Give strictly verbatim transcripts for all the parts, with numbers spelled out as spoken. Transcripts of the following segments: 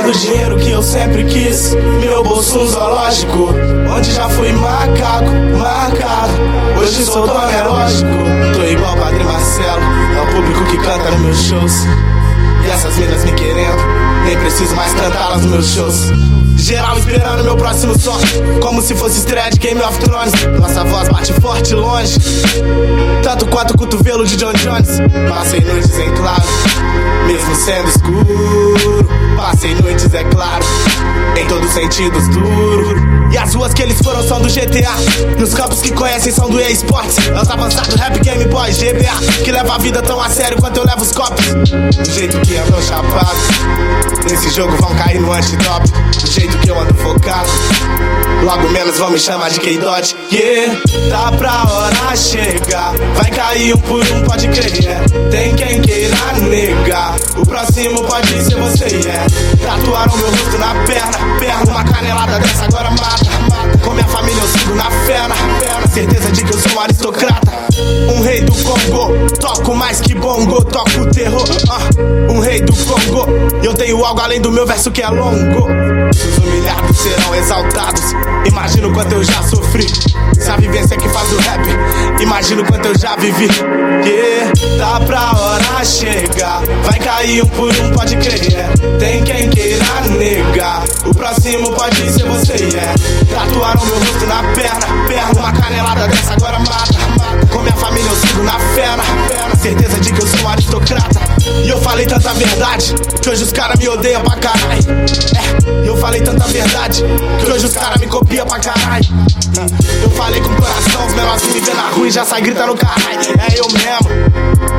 do dinheiro que eu sempre quis. Meu bolso um zoológico, onde já fui macaco, marcado. Hoje sou dono, é lógico. Tô igual Padre Marcelo, é o público que canta nos meus shows. E essas minas me querendo, nem preciso mais cantá-las nos meus shows. Geral esperando meu próximo som, como se fosse estreia de Game of Thrones. Nossa voz bate forte longe, tanto quanto o cotovelo de John Jones. Passei noites em claro, mesmo sendo escuro. Passei noites, é claro, em todos os sentidos duro. E as ruas que eles foram são do G T A, nos campos que conhecem são do eSports. É os avançados rap, Game Boy, G B A, que leva a vida tão a sério quanto eu levo os copos. Do jeito que andam chapados, nesse jogo vão cair no antidop. Do jeito que eu ando focado, logo menos vão me chamar de K-Dot. Yeah, tá pra hora chegar, vai cair um por um, pode crer. Yeah. Tem quem queira negar, o próximo pode ser você. Yeah. Tatuaram meu rosto na perna, perna. Uma canelada dessa agora mata, mata. Com minha família eu sigo na fé, na fé. Certeza de que eu sou um aristocrata, um rei do Congo. Toco mais que bongo, toco terror. uh, Um rei do Congo, eu tenho algo além do meu verso que é longo. Os humilhados serão exaltados, imagino quanto eu já sofri. Se a vivência que faz o rap, imagino quanto eu já vivi. Yeah, tá pra hora chegar, vai cair um por um, pode crer. Yeah. Tem quem queira negar, o próximo pode ser você. Yeah. Tatuaram meu rosto na perna, perna. Uma canelada dessa agora mata, mata. Com minha família eu sigo na fé, na fé. Certeza de que eu sou um aristocrata. E eu falei tanta verdade, que hoje os caras me odeiam pra caralho. É, eu falei tanta verdade, que hoje os caras me copiam pra caralho. Eu falei com o coração, os menorzinhos me vê na rua e já sai gritando caralho. É eu mesmo.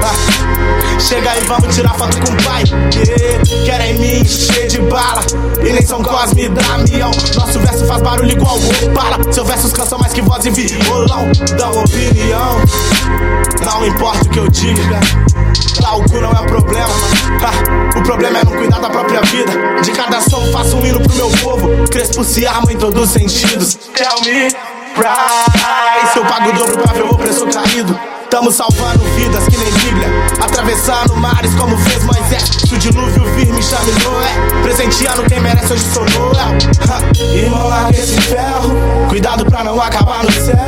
Chega aí, vamos tirar foto com o pai. Yeah. Querem me encher de bala, e nem São Cosme e Damião. Nosso verso faz barulho igual o Opala. Seus versos cansam mais que voz e violão. Dão opinião, não importa o que eu diga. Lá o cu não é um problema, ah, o problema é não cuidar da própria vida. De cada som faço um hino pro meu povo. Crespo se arma em todos os sentidos. Tell me right, se eu pago o dobro pra ver o opressor caído. Tamo salvando vidas que nem Bíblia, atravessando mares como fez Moisés. Se o dilúvio vir me chame Noé, presenteando quem merece, hoje sou Noel. Ha, irmão, larga esse ferro, cuidado pra não acabar no céu.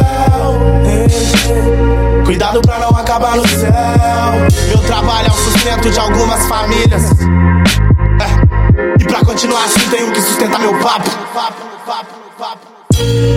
Hey, cuidado pra não acabar no céu. Meu trabalho é o sustento de algumas famílias. É, e pra continuar assim tenho que sustentar meu papo, papo, papo, papo.